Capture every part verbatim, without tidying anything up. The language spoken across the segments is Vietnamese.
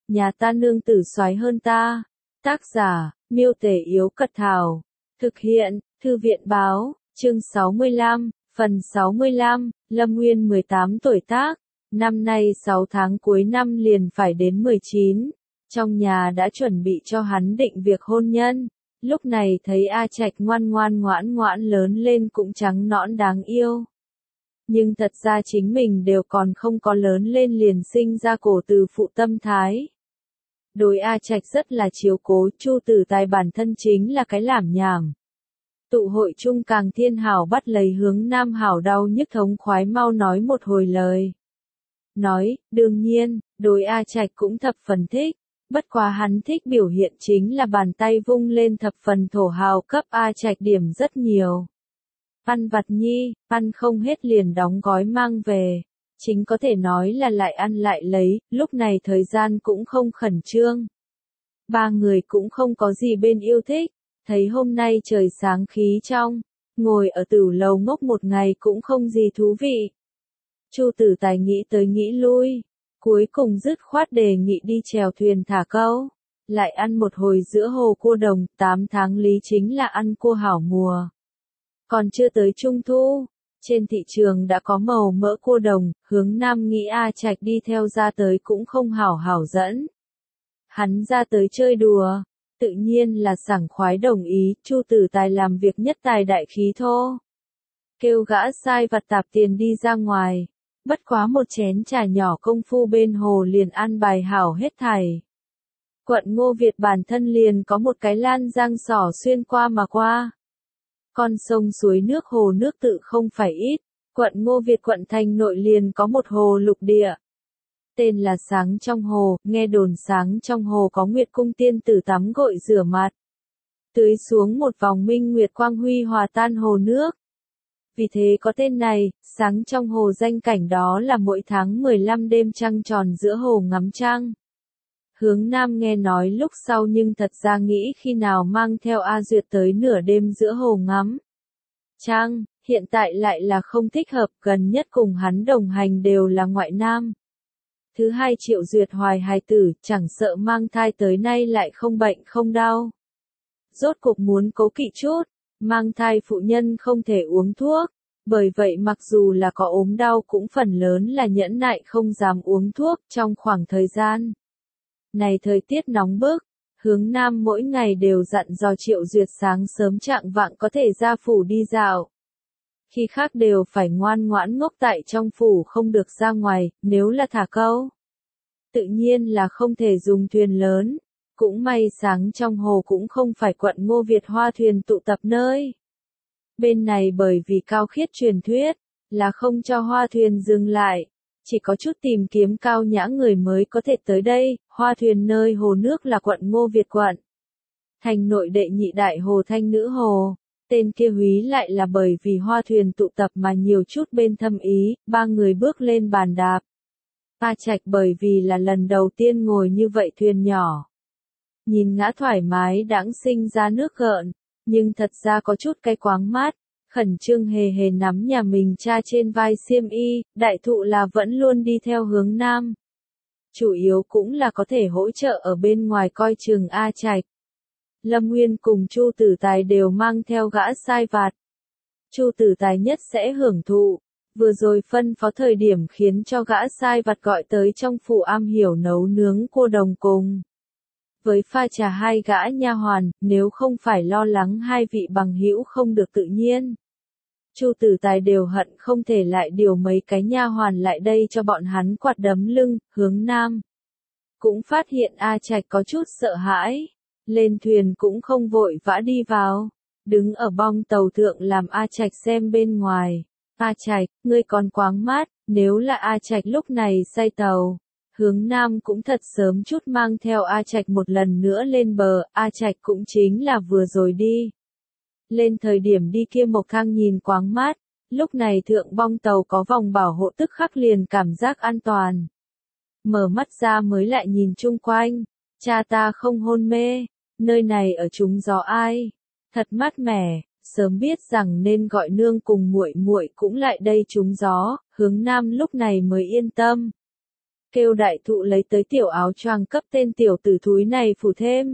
nhà ta nương tử soái hơn ta. Tác giả, Miêu Tể Yếu Cật Thảo. Thực hiện, Thư viện Báo, chương sáu mươi lăm, phần sáu mươi lăm, Lâm Nguyên mười tám tuổi tác. Năm nay sáu tháng cuối năm liền phải đến mười chín. Trong nhà đã chuẩn bị cho hắn định việc hôn nhân. Lúc này thấy A Trạch ngoan ngoan ngoãn ngoãn lớn lên cũng trắng nõn đáng yêu. Nhưng thật ra chính mình đều còn không có lớn lên liền sinh ra cổ từ phụ tâm thái. Đối A Trạch rất là chiếu cố, Chu Tử Tài bản thân chính là cái lảm nhảm. Tụ hội chung càng thiên hảo bắt lấy hướng nam hảo đau nhức thống khoái mau nói một hồi lời. Nói, đương nhiên, đối A Trạch cũng thập phần thích. Bất quá hắn thích biểu hiện chính là bàn tay vung lên thập phần thổ hào cấp A Trạch điểm rất nhiều. Ăn vặt nhi, ăn không hết liền đóng gói mang về. Chính có thể nói là lại ăn lại lấy, lúc này thời gian cũng không khẩn trương. Ba người cũng không có gì bên yêu thích, thấy hôm nay trời sáng khí trong, ngồi ở tửu lầu ngốc một ngày cũng không gì thú vị. Chu Tử Tài nghĩ tới nghĩ lui, cuối cùng dứt khoát đề nghị đi chèo thuyền thả câu, lại ăn một hồi giữa hồ cua đồng, tám tháng lý chính là ăn cua hảo mùa. Còn chưa tới trung thu, trên thị trường đã có màu mỡ cua đồng, hướng nam nghĩ A Trạch đi theo ra tới cũng không hảo hảo dẫn. Hắn ra tới chơi đùa, tự nhiên là sảng khoái đồng ý, Chu Tử Tài làm việc nhất tài đại khí thô. Kêu gã sai vặt tạp tiền đi ra ngoài, bất quá một chén trà nhỏ công phu bên hồ liền ăn bài hảo hết thảy. Quận Ngô Việt bản thân liền có một cái lan giang sỏ xuyên qua mà qua. Con sông suối nước hồ nước tự không phải ít, quận Ngô Việt quận thành nội liền có một hồ lục địa. Tên là Sáng trong hồ, nghe đồn Sáng trong hồ có Nguyệt cung tiên tử tắm gội rửa mặt. Tưới xuống một vòng minh nguyệt quang huy hòa tan hồ nước. Vì thế có tên này, Sáng trong hồ danh cảnh đó là mỗi tháng mười lăm đêm trăng tròn giữa hồ ngắm trăng. Hướng nam nghe nói lúc sau nhưng thật ra nghĩ khi nào mang theo A Duyệt tới nửa đêm giữa hồ ngắm trăng, hiện tại lại là không thích hợp, gần nhất cùng hắn đồng hành đều là ngoại nam. Thứ hai Triệu Duyệt hoài hài tử, chẳng sợ mang thai tới nay lại không bệnh không đau. Rốt cuộc muốn cố kỵ chút, mang thai phụ nhân không thể uống thuốc, bởi vậy mặc dù là có ốm đau cũng phần lớn là nhẫn nại không dám uống thuốc trong khoảng thời gian. Này thời tiết nóng bức, hướng nam mỗi ngày đều dặn dò Triệu Duyệt sáng sớm trạng vạng có thể ra phủ đi dạo. Khi khác đều phải ngoan ngoãn ngốc tại trong phủ không được ra ngoài, nếu là thả câu. Tự nhiên là không thể dùng thuyền lớn, cũng may Sáng trong hồ cũng không phải quận Ngô Việt hoa thuyền tụ tập nơi. Bên này bởi vì cao khiết truyền thuyết, là không cho hoa thuyền dừng lại. Chỉ có chút tìm kiếm cao nhã người mới có thể tới đây, hoa thuyền nơi hồ nước là quận Ngô Việt quận. Thành nội đệ nhị đại hồ Thanh Nữ Hồ, tên kia húy lại là bởi vì hoa thuyền tụ tập mà nhiều chút bên thâm ý, ba người bước lên bàn đạp. A Trạch bởi vì là lần đầu tiên ngồi như vậy thuyền nhỏ. Nhìn ngã thoải mái đãng sinh ra nước gợn, nhưng thật ra có chút cái quáng mát. Khẩn trương hề hề nắm nhà mình cha trên vai xiêm y, đại thụ là vẫn luôn đi theo hướng nam. Chủ yếu cũng là có thể hỗ trợ ở bên ngoài coi chừng A Trạch. Lâm Nguyên cùng Chu Tử Tài đều mang theo gã sai vặt. Chu Tử Tài nhất sẽ hưởng thụ, vừa rồi phân phó thời điểm khiến cho gã sai vặt gọi tới trong phủ am hiểu nấu nướng cua đồng cùng. Với pha trà hai gã nha hoàn, nếu không phải lo lắng hai vị bằng hữu không được tự nhiên. Chu Tử Tài đều hận không thể lại điều mấy cái nha hoàn lại đây cho bọn hắn quạt đấm lưng, hướng nam. Cũng phát hiện A Trạch có chút sợ hãi, lên thuyền cũng không vội vã đi vào, đứng ở bong tàu thượng làm A Trạch xem bên ngoài. A Trạch, ngươi còn quáng mát, nếu là A Trạch lúc này say tàu. Hướng nam cũng thật sớm chút mang theo A Trạch một lần nữa lên bờ, A Trạch cũng chính là vừa rồi đi. Lên thời điểm đi kia Mộc Thang nhìn quáng mát, lúc này thượng bong tàu có vòng bảo hộ tức khắc liền cảm giác an toàn. Mở mắt ra mới lại nhìn chung quanh, cha ta không hôn mê, nơi này ở trúng gió ai, thật mát mẻ, sớm biết rằng nên gọi nương cùng muội muội cũng lại đây trúng gió, hướng nam lúc này mới yên tâm. kêu đại thụ lấy tới tiểu áo choàng cấp tên tiểu tử thúi này phủ thêm.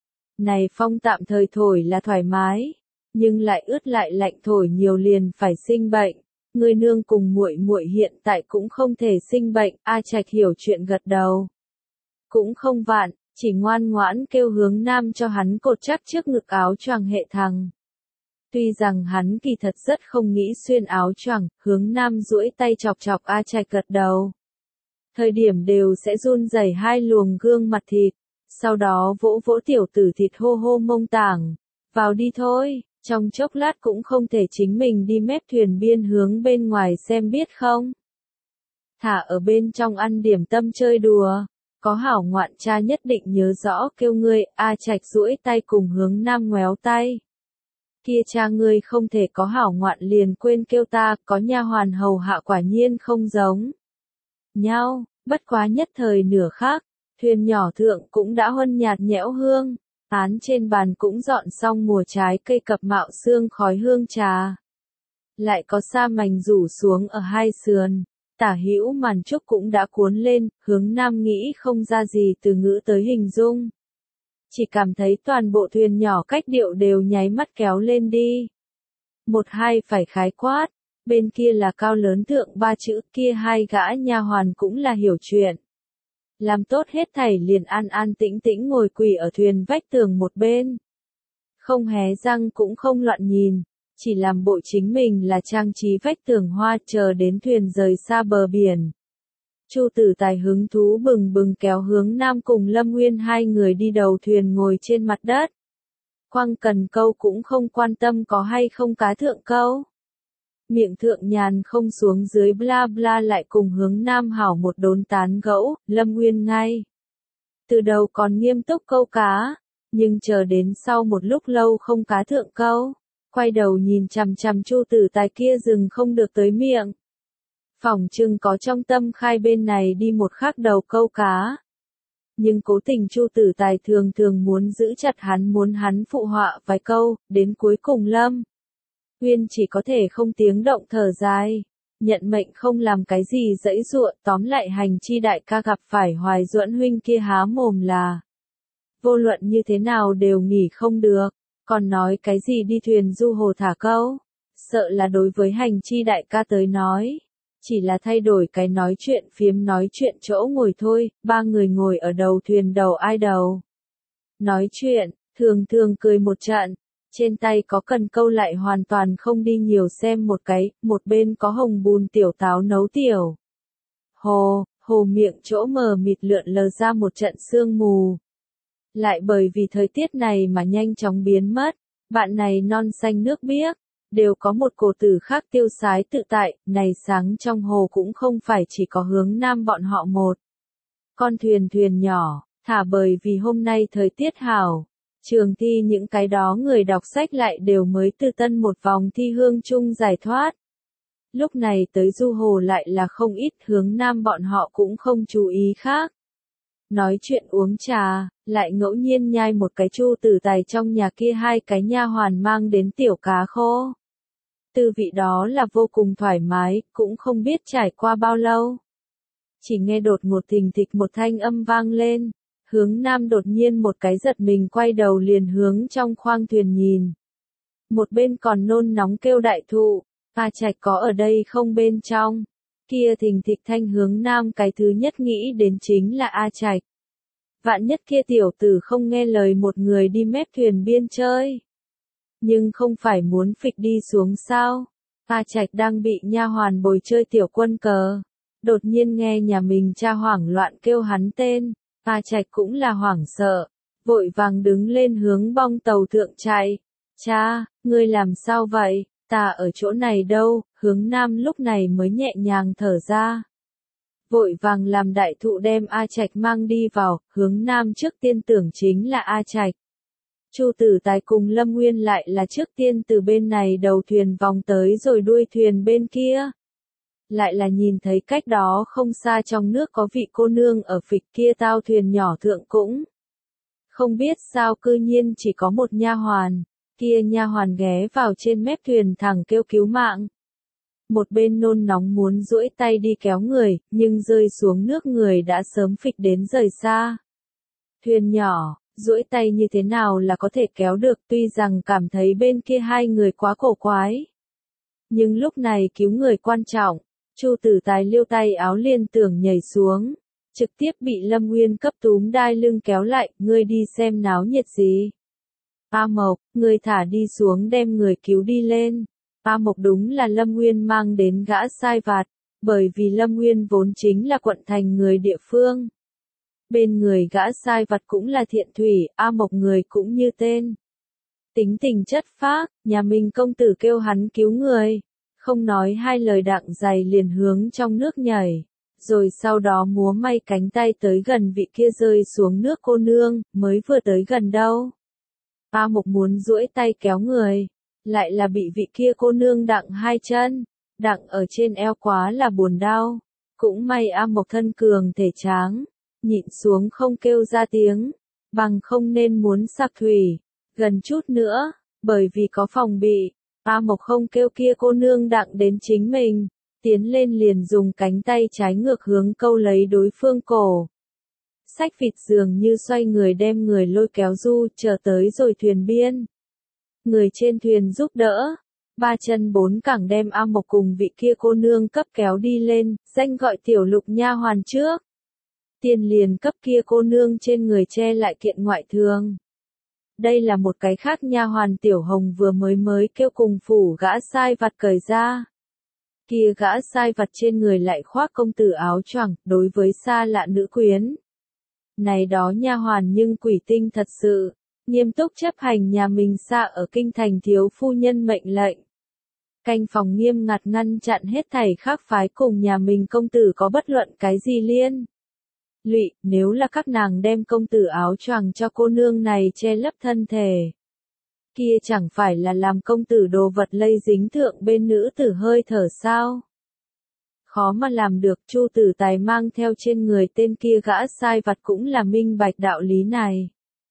Này phong tạm thời thổi là thoải mái, nhưng lại ướt lại lạnh thổi nhiều liền phải sinh bệnh. Người nương cùng muội muội hiện tại cũng không thể sinh bệnh, A Trạch hiểu chuyện gật đầu. Cũng không vạn, chỉ ngoan ngoãn kêu Hướng Nam cho hắn cột chắc trước ngực áo choàng hệ thằng. Tuy rằng hắn kỳ thật rất không nghĩ xuyên áo choàng, Hướng Nam duỗi tay chọc chọc A Trạch gật đầu. Thời điểm đều sẽ run rẩy hai luồng gương mặt thịt, sau đó vỗ vỗ tiểu tử thịt hô hô mông tảng. Vào đi thôi, trong chốc lát cũng không thể chính mình đi mép thuyền biên hướng bên ngoài xem biết không. Thả ở bên trong ăn điểm tâm chơi đùa, có hảo ngoạn cha nhất định nhớ rõ kêu ngươi. A Trạch duỗi tay cùng Hướng Nam ngoéo tay. Kia cha ngươi không thể có hảo ngoạn liền quên kêu ta, có nha hoàn hầu hạ quả nhiên không giống nhau, bất quá nhất thời nửa khác, thuyền nhỏ thượng cũng đã huân nhạt nhẽo hương, án trên bàn cũng dọn xong mùa trái cây cập mạo sương khói hương trà. Lại có sa mảnh rủ xuống ở hai sườn, tả hữu màn trúc cũng đã cuốn lên, Hướng Nam nghĩ không ra gì từ ngữ tới hình dung. Chỉ cảm thấy toàn bộ thuyền nhỏ cách điệu đều nháy mắt kéo lên đi. Một hai phải khái quát, bên kia là cao lớn thượng ba chữ, kia hai gã nha hoàn cũng là hiểu chuyện. Làm tốt hết thảy liền an an tĩnh tĩnh ngồi quỳ ở thuyền vách tường một bên. Không hé răng cũng không loạn nhìn, chỉ làm bộ chính mình là trang trí vách tường hoa chờ đến thuyền rời xa bờ biển. Chu Tử Tài hứng thú bừng bừng kéo Hướng Nam cùng Lâm Nguyên hai người đi đầu thuyền ngồi trên mặt đất. Quăng cần câu cũng không quan tâm có hay không cá thượng câu. Miệng thượng nhàn không xuống dưới bla bla lại cùng Hướng Nam hảo một đốn tán gẫu, Lâm Nguyên ngay. Từ đầu còn nghiêm túc câu cá, nhưng chờ đến sau một lúc lâu không cá thượng câu, quay đầu nhìn chằm chằm Chu Tử Tài kia dừng không được tới miệng. Phỏng chừng có trong tâm khai bên này đi một khắc đầu câu cá. Nhưng cố tình Chu Tử Tài thường thường muốn giữ chặt hắn muốn hắn phụ họa vài câu, đến cuối cùng Lâm Nguyên chỉ có thể không tiếng động thở dài, nhận mệnh không làm cái gì dãy dụa, tóm lại hành chi đại ca gặp phải Hoài Duẫn huynh kia há mồm là. Vô luận như thế nào đều nghỉ không được, còn nói cái gì đi thuyền du hồ thả câu, sợ là đối với hành chi đại ca tới nói. Chỉ là thay đổi cái nói chuyện phiếm nói chuyện chỗ ngồi thôi, ba người ngồi ở đầu thuyền đầu ai đầu. Nói chuyện, thường thường cười một trận, trên tay có cần câu lại hoàn toàn không đi nhiều xem một cái, một bên có hồng bùn tiểu táo nấu tiểu. Hồ, hồ miệng chỗ mờ mịt lượn lờ ra một trận sương mù. Lại bởi vì thời tiết này mà nhanh chóng biến mất, bạn này non xanh nước biếc. Đều có một cổ tử khác tiêu sái tự tại, này sáng trong hồ cũng không phải chỉ có Hướng Nam bọn họ một. Con thuyền thuyền nhỏ, thả bởi vì hôm nay thời tiết hảo, trường thi những cái đó người đọc sách lại đều mới từ tân một vòng thi hương chung giải thoát. Lúc này tới du hồ lại là không ít, Hướng Nam bọn họ cũng không chú ý khác. Nói chuyện uống trà, lại ngẫu nhiên nhai một cái Chu Tử Tài trong nhà kia hai cái nha hoàn mang đến tiểu cá khô. Tư vị đó là vô cùng thoải mái, cũng không biết trải qua bao lâu. Chỉ nghe đột ngột thình thịch một thanh âm vang lên, Hướng Nam đột nhiên một cái giật mình quay đầu liền hướng trong khoang thuyền nhìn. Một bên còn nôn nóng kêu đại thụ, A Trạch có ở đây không bên trong. Kia thình thịch thanh Hướng Nam cái thứ nhất nghĩ đến chính là A Trạch. Vạn nhất kia tiểu tử không nghe lời một người đi mép thuyền biên chơi. Nhưng không phải muốn phịch đi xuống sao? A Trạch đang bị nha hoàn bồi chơi tiểu quân cờ. Đột nhiên nghe nhà mình cha hoảng loạn kêu hắn tên. A Trạch cũng là hoảng sợ. Vội vàng đứng lên hướng bong tàu thượng chạy. Cha, ngươi làm sao vậy? Ta ở chỗ này đâu? Hướng Nam lúc này mới nhẹ nhàng thở ra. Vội vàng làm đại thụ đem A Trạch mang đi vào. Hướng Nam trước tiên tưởng chính là A Trạch. Chu Tử Tài cùng Lâm Nguyên lại là trước tiên từ bên này đầu thuyền vòng tới rồi đuôi thuyền bên kia. Lại là nhìn thấy cách đó không xa trong nước có vị cô nương ở phịch kia tao thuyền nhỏ thượng cũng. Không biết sao cư nhiên chỉ có một nha hoàn, kia nha hoàn ghé vào trên mép thuyền thẳng kêu cứu mạng. Một bên nôn nóng muốn duỗi tay đi kéo người, nhưng rơi xuống nước người đã sớm phịch đến rời xa. Thuyền nhỏ, duỗi tay như thế nào là có thể kéo được, tuy rằng cảm thấy bên kia hai người quá cổ quái. Nhưng lúc này cứu người quan trọng, Chu Tử Tài liêu tay áo liền tưởng nhảy xuống, trực tiếp bị Lâm Nguyên cấp túm đai lưng kéo lại, ngươi đi xem náo nhiệt gì. A Mộc, ngươi thả đi xuống đem người cứu đi lên. A Mộc đúng là Lâm Nguyên mang đến gã sai vặt, bởi vì Lâm Nguyên vốn chính là quận thành người địa phương. Bên người gã sai vặt cũng là thiện thủy, A Mộc người cũng như tên. Tính tình chất phác, nhà mình công tử kêu hắn cứu người. Không nói hai lời đặng giày liền hướng trong nước nhảy. Rồi sau đó múa may cánh tay tới gần vị kia rơi xuống nước cô nương, mới vừa tới gần đâu. A Mộc muốn duỗi tay kéo người. Lại là bị vị kia cô nương đặng hai chân. Đặng ở trên eo quá là buồn đau. Cũng may A Mộc thân cường thể tráng. Nhịn xuống không kêu ra tiếng. Bằng không nên muốn sạc thủy. Gần chút nữa, bởi vì có phòng bị. A Mộc không kêu kia cô nương đặng đến chính mình, tiến lên liền dùng cánh tay trái ngược hướng câu lấy đối phương cổ. Sách vịt dường như xoay người đem người lôi kéo du chờ tới rồi thuyền biên. Người trên thuyền giúp đỡ, ba chân bốn cẳng đem A Mộc cùng vị kia cô nương cấp kéo đi lên, danh gọi tiểu lục nha hoàn trước. Tiền liền cấp kia cô nương trên người che lại kiện ngoại thương. Đây là một cái khác nha hoàn Tiểu Hồng vừa mới mới kêu cùng phủ gã sai vặt cởi ra. Kia gã sai vặt trên người lại khoác công tử áo choàng, đối với xa lạ nữ quyến. Này đó nha hoàn nhưng quỷ tinh thật sự, nghiêm túc chấp hành nhà mình xa ở kinh thành thiếu phu nhân mệnh lệnh. Canh phòng nghiêm ngặt ngăn chặn hết thảy khác phái cùng nhà mình công tử có bất luận cái gì liên. Lụy, nếu là các nàng đem công tử áo choàng cho cô nương này che lấp thân thể. Kia chẳng phải là làm công tử đồ vật lây dính thượng bên nữ tử hơi thở sao? Khó mà làm được, Chu Tử Tài mang theo trên người tên kia gã sai vặt cũng là minh bạch đạo lý này.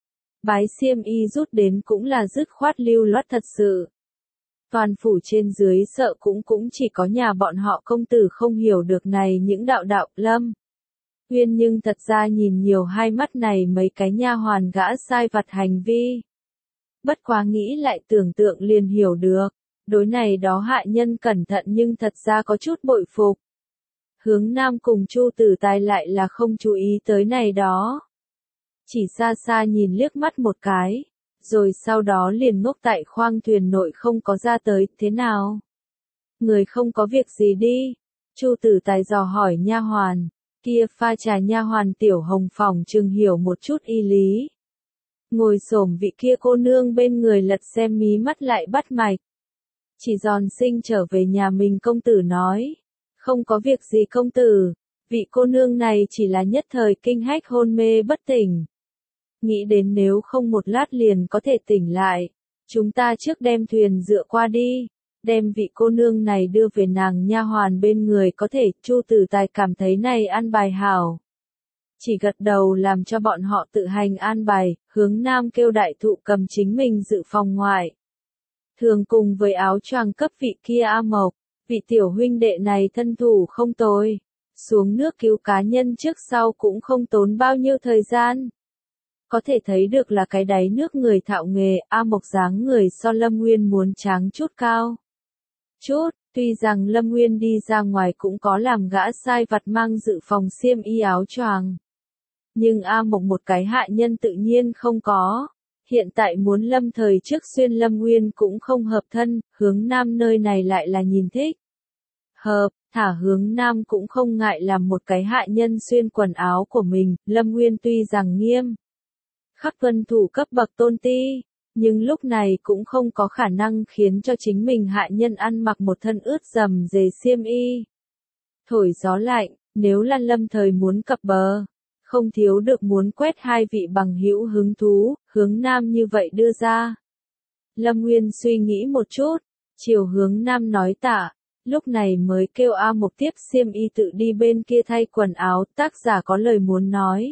Bái xiêm y rút đến cũng là dứt khoát lưu loát thật sự. Toàn phủ trên dưới sợ cũng cũng chỉ có nhà bọn họ công tử không hiểu được này những đạo đạo Lâm. Uyên nhưng thật ra nhìn nhiều hai mắt này mấy cái nha hoàn gã sai vặt hành vi. Bất quá nghĩ lại tưởng tượng liền hiểu được, đối này đó hại nhân cẩn thận nhưng thật ra có chút bội phục. Hướng Nam cùng Chu Tử Tài lại là không chú ý tới này đó. Chỉ xa xa nhìn liếc mắt một cái, rồi sau đó liền ngốc tại khoang thuyền nội không có ra tới, thế nào? Người không có việc gì đi, Chu Tử Tài dò hỏi nha hoàn. Kia pha trà nha hoàn Tiểu Hồng phòng chừng hiểu một chút y lý. Ngồi xổm vị kia cô nương bên người lật xem mí mắt lại bắt mạch. Chỉ giòn sinh trở về nhà mình công tử nói. Không có việc gì công tử, vị cô nương này chỉ là nhất thời kinh hách hôn mê bất tỉnh. Nghĩ đến nếu không một lát liền có thể tỉnh lại, chúng ta trước đem thuyền dựa qua đi. Đem vị cô nương này đưa về nàng nha hoàn bên người có thể, Chu Tử Tài cảm thấy này an bài hảo. Chỉ gật đầu làm cho bọn họ tự hành an bài, hướng Nam kêu đại thụ cầm chính mình dự phòng ngoại. Thường cùng với áo choàng cấp vị kia A Mộc, vị tiểu huynh đệ này thân thủ không tồi. Xuống nước cứu cá nhân trước sau cũng không tốn bao nhiêu thời gian. Có thể thấy được là cái đáy nước người thạo nghề, A Mộc dáng người so Lâm Nguyên muốn tráng chút cao. Chút, tuy rằng Lâm Nguyên đi ra ngoài cũng có làm gã sai vặt mang dự phòng xiêm y áo choàng. Nhưng A Mộc một cái hạ nhân tự nhiên không có. Hiện tại muốn Lâm thời trước xuyên Lâm Nguyên cũng không hợp thân, hướng Nam nơi này lại là nhìn thích. Hợp, thả hướng Nam cũng không ngại làm một cái hạ nhân xuyên quần áo của mình, Lâm Nguyên tuy rằng nghiêm. Khắc tuân thủ cấp bậc tôn ti. Nhưng lúc này cũng không có khả năng khiến cho chính mình hạ nhân ăn mặc một thân ướt dầm dề xiêm y. Thổi gió lạnh, nếu là Lâm thời muốn cập bờ, không thiếu được muốn quét hai vị bằng hữu hứng thú, hướng Nam như vậy đưa ra. Lâm Nguyên suy nghĩ một chút, chiều hướng Nam nói tạ, lúc này mới kêu A Mộc tiếp xiêm y tự đi bên kia thay quần áo, tác giả có lời muốn nói.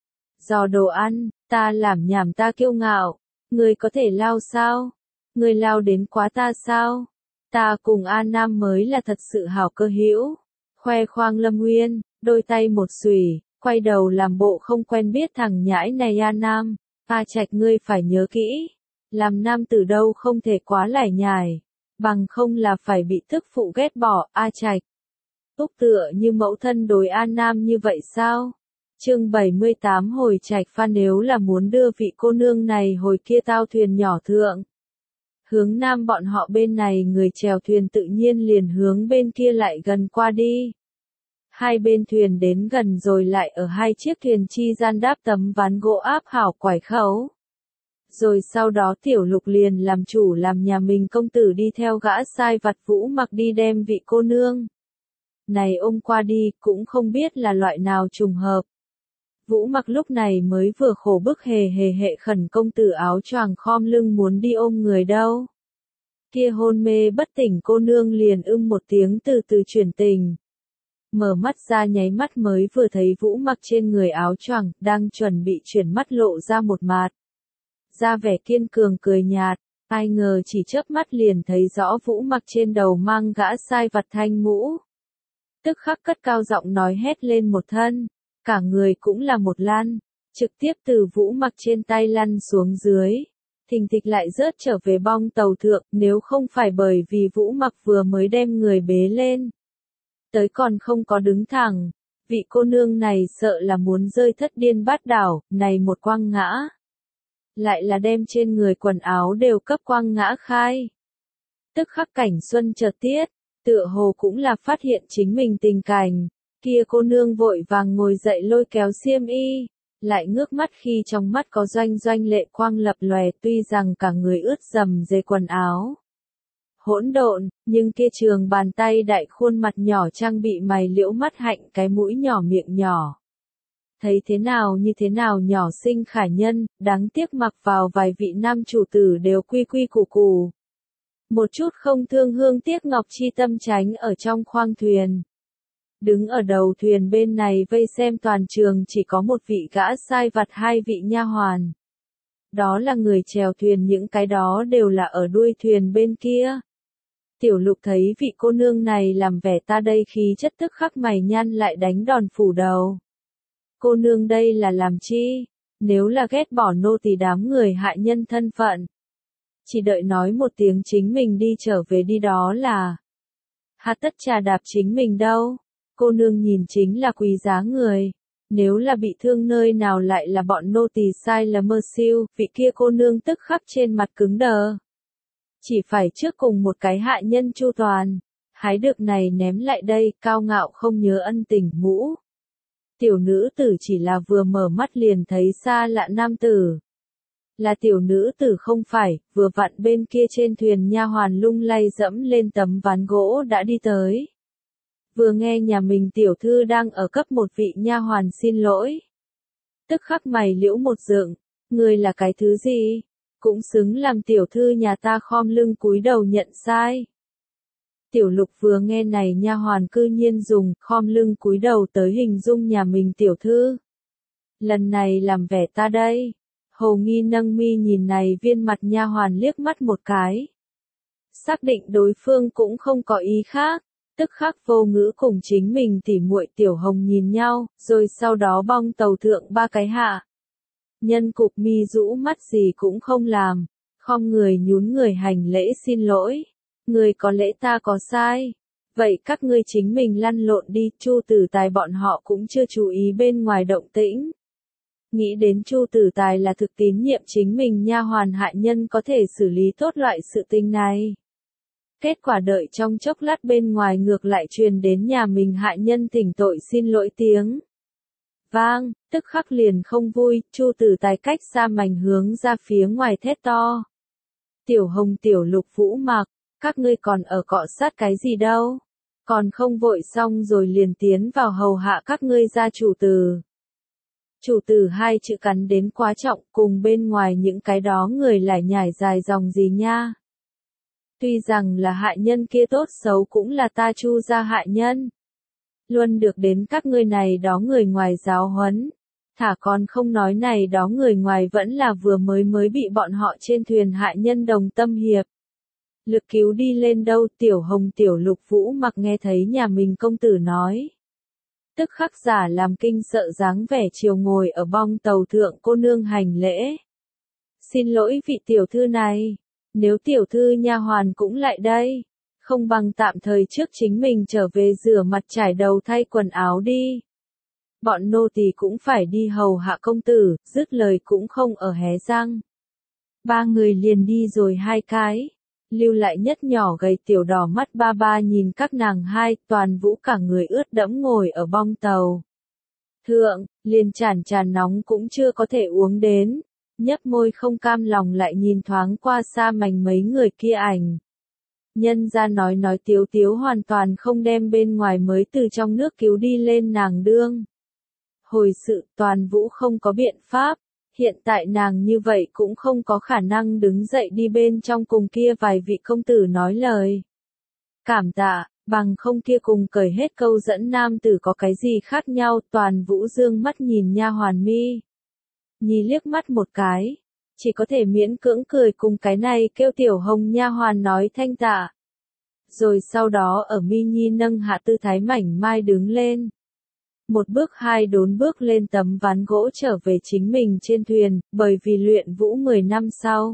Giò đồ ăn, ta làm nhảm ta kiêu ngạo. Người có thể lao sao? Người lao đến quá ta sao? Ta cùng A Nam mới là thật sự hảo cơ hữu. Khoe khoang Lâm Nguyên, đôi tay một xùy, quay đầu làm bộ không quen biết thằng nhãi này A Nam. A Trạch ngươi phải nhớ kỹ. Làm nam từ đâu không thể quá lải nhải. Bằng không là phải bị tức phụ ghét bỏ, A Trạch. Úc tựa như mẫu thân đối A Nam như vậy sao? Chương bảy mươi tám hồi Trạch Pha nếu là muốn đưa vị cô nương này hồi kia tao thuyền nhỏ thượng. Hướng nam bọn họ bên này người chèo thuyền tự nhiên liền hướng bên kia lại gần qua đi. Hai bên thuyền đến gần rồi lại ở hai chiếc thuyền chi gian đáp tấm ván gỗ áp hảo quải khấu. Rồi sau đó Tiểu Lục liền làm chủ làm nhà mình công tử đi theo gã sai vặt Vũ Mặc đi đem vị cô nương này ôm qua đi, cũng không biết là loại nào trùng hợp. Vũ Mặc lúc này mới vừa khổ bức hề hề hệ khẩn công tử áo choàng khom lưng muốn đi ôm người đâu. Kia hôn mê bất tỉnh cô nương liền ưm một tiếng từ từ chuyển tình. Mở mắt ra nháy mắt mới vừa thấy Vũ Mặc trên người áo choàng, đang chuẩn bị chuyển mắt lộ ra một mạt. Ra vẻ kiên cường cười nhạt, ai ngờ chỉ chớp mắt liền thấy rõ Vũ Mặc trên đầu mang gã sai vặt thanh mũ. Tức khắc cất cao giọng nói hét lên một thân, cả người cũng là một lăn, trực tiếp từ Vũ Mặc trên tay lăn xuống dưới, thình thịch lại rớt trở về bong tàu thượng, nếu không phải bởi vì Vũ Mặc vừa mới đem người bế lên. Tới còn không có đứng thẳng, vị cô nương này sợ là muốn rơi thất điên bát đảo, này một quăng ngã. Lại là đem trên người quần áo đều cấp quăng ngã khai. Tức khắc cảnh xuân chợt tiết, tựa hồ cũng là phát hiện chính mình tình cảnh, kia cô nương vội vàng ngồi dậy lôi kéo xiêm y, lại ngước mắt khi trong mắt có doanh doanh lệ quang lập lòe tuy rằng cả người ướt dầm dề quần áo. Hỗn độn, nhưng kia trường bàn tay đại khuôn mặt nhỏ trang bị mày liễu mắt hạnh cái mũi nhỏ miệng nhỏ. Thấy thế nào như thế nào nhỏ xinh khả nhân, đáng tiếc mặc vào vài vị nam chủ tử đều quy quy củ củ. Một chút không thương hương tiếc ngọc chi tâm tránh ở trong khoang thuyền. Đứng ở đầu thuyền bên này vây xem toàn trường chỉ có một vị gã sai vặt hai vị nha hoàn. Đó là người chèo thuyền những cái đó đều là ở đuôi thuyền bên kia. Tiểu Lục thấy vị cô nương này làm vẻ ta đây khí chất tức khắc mày nhăn lại đánh đòn phủ đầu. Cô nương đây là làm chi? Nếu là ghét bỏ nô tỳ đám người hại nhân thân phận. Chỉ đợi nói một tiếng chính mình đi trở về đi đó là. Hà tất trà đạp chính mình đâu. Cô nương nhìn chính là quý giá người. Nếu là bị thương nơi nào lại là bọn nô tỳ sai là mơ siêu, vị kia cô nương tức khắc trên mặt cứng đờ. Chỉ phải trước cùng một cái hạ nhân chu toàn. Hái được này ném lại đây, cao ngạo không nhớ ân tình mũ. Tiểu nữ tử chỉ là vừa mở mắt liền thấy xa lạ nam tử. Là tiểu nữ tử không phải, vừa vặn bên kia trên thuyền nha hoàn lung lay dẫm lên tấm ván gỗ đã đi tới. Vừa nghe nhà mình tiểu thư đang ở cấp một vị nha hoàn xin lỗi. Tức khắc mày liễu một dựng, người là cái thứ gì? Cũng xứng làm tiểu thư nhà ta khom lưng cúi đầu nhận sai. Tiểu Lục vừa nghe này nha hoàn cư nhiên dùng khom lưng cúi đầu tới hình dung nhà mình tiểu thư. Lần này làm vẻ ta đây. Hồ Nghi nâng mi nhìn này viên mặt nha hoàn liếc mắt một cái. Xác định đối phương cũng không có ý khác, tức khắc vô ngữ cùng chính mình tỉ muội Tiểu Hồng nhìn nhau, rồi sau đó bong tàu thượng ba cái hạ. Nhân cục mi rũ mắt gì cũng không làm, khom người nhún người hành lễ xin lỗi. Người có lễ ta có sai. Vậy các ngươi chính mình lăn lộn đi, Chu Tử Tài bọn họ cũng chưa chú ý bên ngoài động tĩnh. Nghĩ đến Chu Tử Tài là thực tín nhiệm chính mình nha hoàn hại nhân có thể xử lý tốt loại sự tình này. Kết quả đợi trong chốc lát bên ngoài ngược lại truyền đến nhà mình hại nhân thỉnh tội xin lỗi tiếng. Vang, tức khắc liền không vui, Chu Tử Tài cách xa mảnh hướng ra phía ngoài thét to. Tiểu Hồng Tiểu Lục Vũ Mặc, các ngươi còn ở cọ sát cái gì đâu? Còn không vội xong rồi liền tiến vào hầu hạ các ngươi gia chủ tử. Chủ tử hai chữ cắn đến quá trọng, cùng bên ngoài những cái đó người lại nhảy dài dòng gì nha. Tuy rằng là hại nhân kia tốt xấu cũng là ta Chu gia hại nhân. Luôn được đến các ngươi này đó người ngoài giáo huấn. Thả còn không nói này đó người ngoài vẫn là vừa mới mới bị bọn họ trên thuyền hại nhân đồng tâm hiệp. Lực cứu đi lên đâu, Tiểu Hồng Tiểu Lục Vũ mặc nghe thấy nhà mình công tử nói. Tức khắc giả làm kinh sợ dáng vẻ chiều ngồi ở bong tàu thượng cô nương hành lễ. Xin lỗi vị tiểu thư này, nếu tiểu thư nha hoàn cũng lại đây, không bằng tạm thời trước chính mình trở về rửa mặt trải đầu thay quần áo đi. Bọn nô tỳ cũng phải đi hầu hạ công tử, dứt lời cũng không ở hé răng. Ba người liền đi rồi hai cái, lưu lại nhất nhỏ gầy tiểu đỏ mắt ba ba nhìn các nàng hai, Toàn Vũ cả người ướt đẫm ngồi ở bong tàu thượng, liền chản trà nóng cũng chưa có thể uống đến, nhấp môi không cam lòng lại nhìn thoáng qua xa mảnh mấy người kia ảnh. Nhân ra nói nói tiếu tiếu hoàn toàn không đem bên ngoài mới từ trong nước cứu đi lên nàng đương. Hồi sự Toàn Vũ không có biện pháp, hiện tại nàng như vậy cũng không có khả năng đứng dậy đi bên trong cùng kia vài vị công tử nói lời. Cảm tạ, bằng không kia cùng cởi hết câu dẫn nam tử có cái gì khác nhau. Toàn Vũ dương mắt nhìn nha hoàn Mi Nhi liếc mắt một cái, chỉ có thể miễn cưỡng cười cùng cái này kêu Tiểu Hồng nha hoàn nói thanh tạ. Rồi sau đó ở Mi Nhi nâng hạ tư thái mảnh mai đứng lên. Một bước hai đốn bước lên tấm ván gỗ trở về chính mình trên thuyền, bởi vì luyện vũ mười năm sau.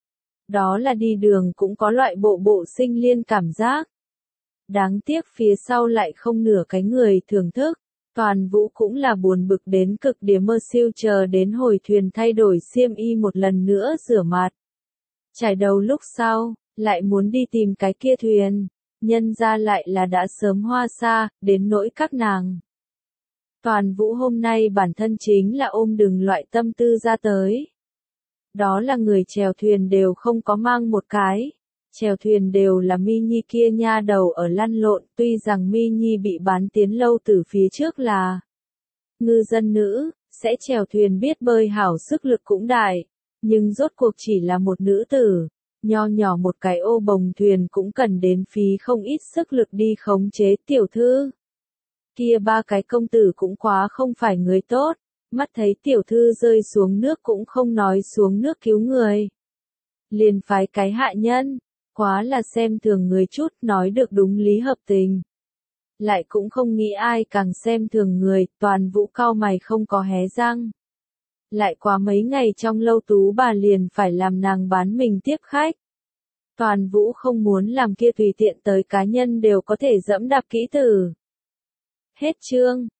Đó là đi đường cũng có loại bộ bộ sinh liên cảm giác. Đáng tiếc phía sau lại không nửa cái người thưởng thức. Toàn Vũ cũng là buồn bực đến cực điểm, mơ siêu chờ đến hồi thuyền thay đổi xiêm y một lần nữa rửa mặt. Trải đầu lúc sau, lại muốn đi tìm cái kia thuyền, nhân ra lại là đã sớm hoa xa, đến nỗi các nàng. Toàn Vũ hôm nay bản thân chính là ôm đừng loại tâm tư ra tới. Đó là người chèo thuyền đều không có mang một cái. Chèo thuyền đều là Mi Nhi kia nha đầu ở lăn lộn, tuy rằng Mi Nhi bị bán tiến lâu từ phía trước là ngư dân nữ, sẽ chèo thuyền biết bơi hảo sức lực cũng đại, nhưng rốt cuộc chỉ là một nữ tử, nho nhỏ một cái ô bồng thuyền cũng cần đến phí không ít sức lực đi khống chế. Tiểu thư kia ba cái công tử cũng quá không phải người tốt, mắt thấy tiểu thư rơi xuống nước cũng không nói xuống nước cứu người. Liền phái cái hạ nhân, quá là xem thường người chút, nói được đúng lý hợp tình. Lại cũng không nghĩ ai càng xem thường người. Toàn Vũ cau mày không có hé răng. Lại qua mấy ngày trong lâu Tú bà liền phải làm nàng bán mình tiếp khách. Toàn Vũ không muốn làm kia tùy tiện tới cá nhân đều có thể dẫm đạp kỹ tử. Hết chương.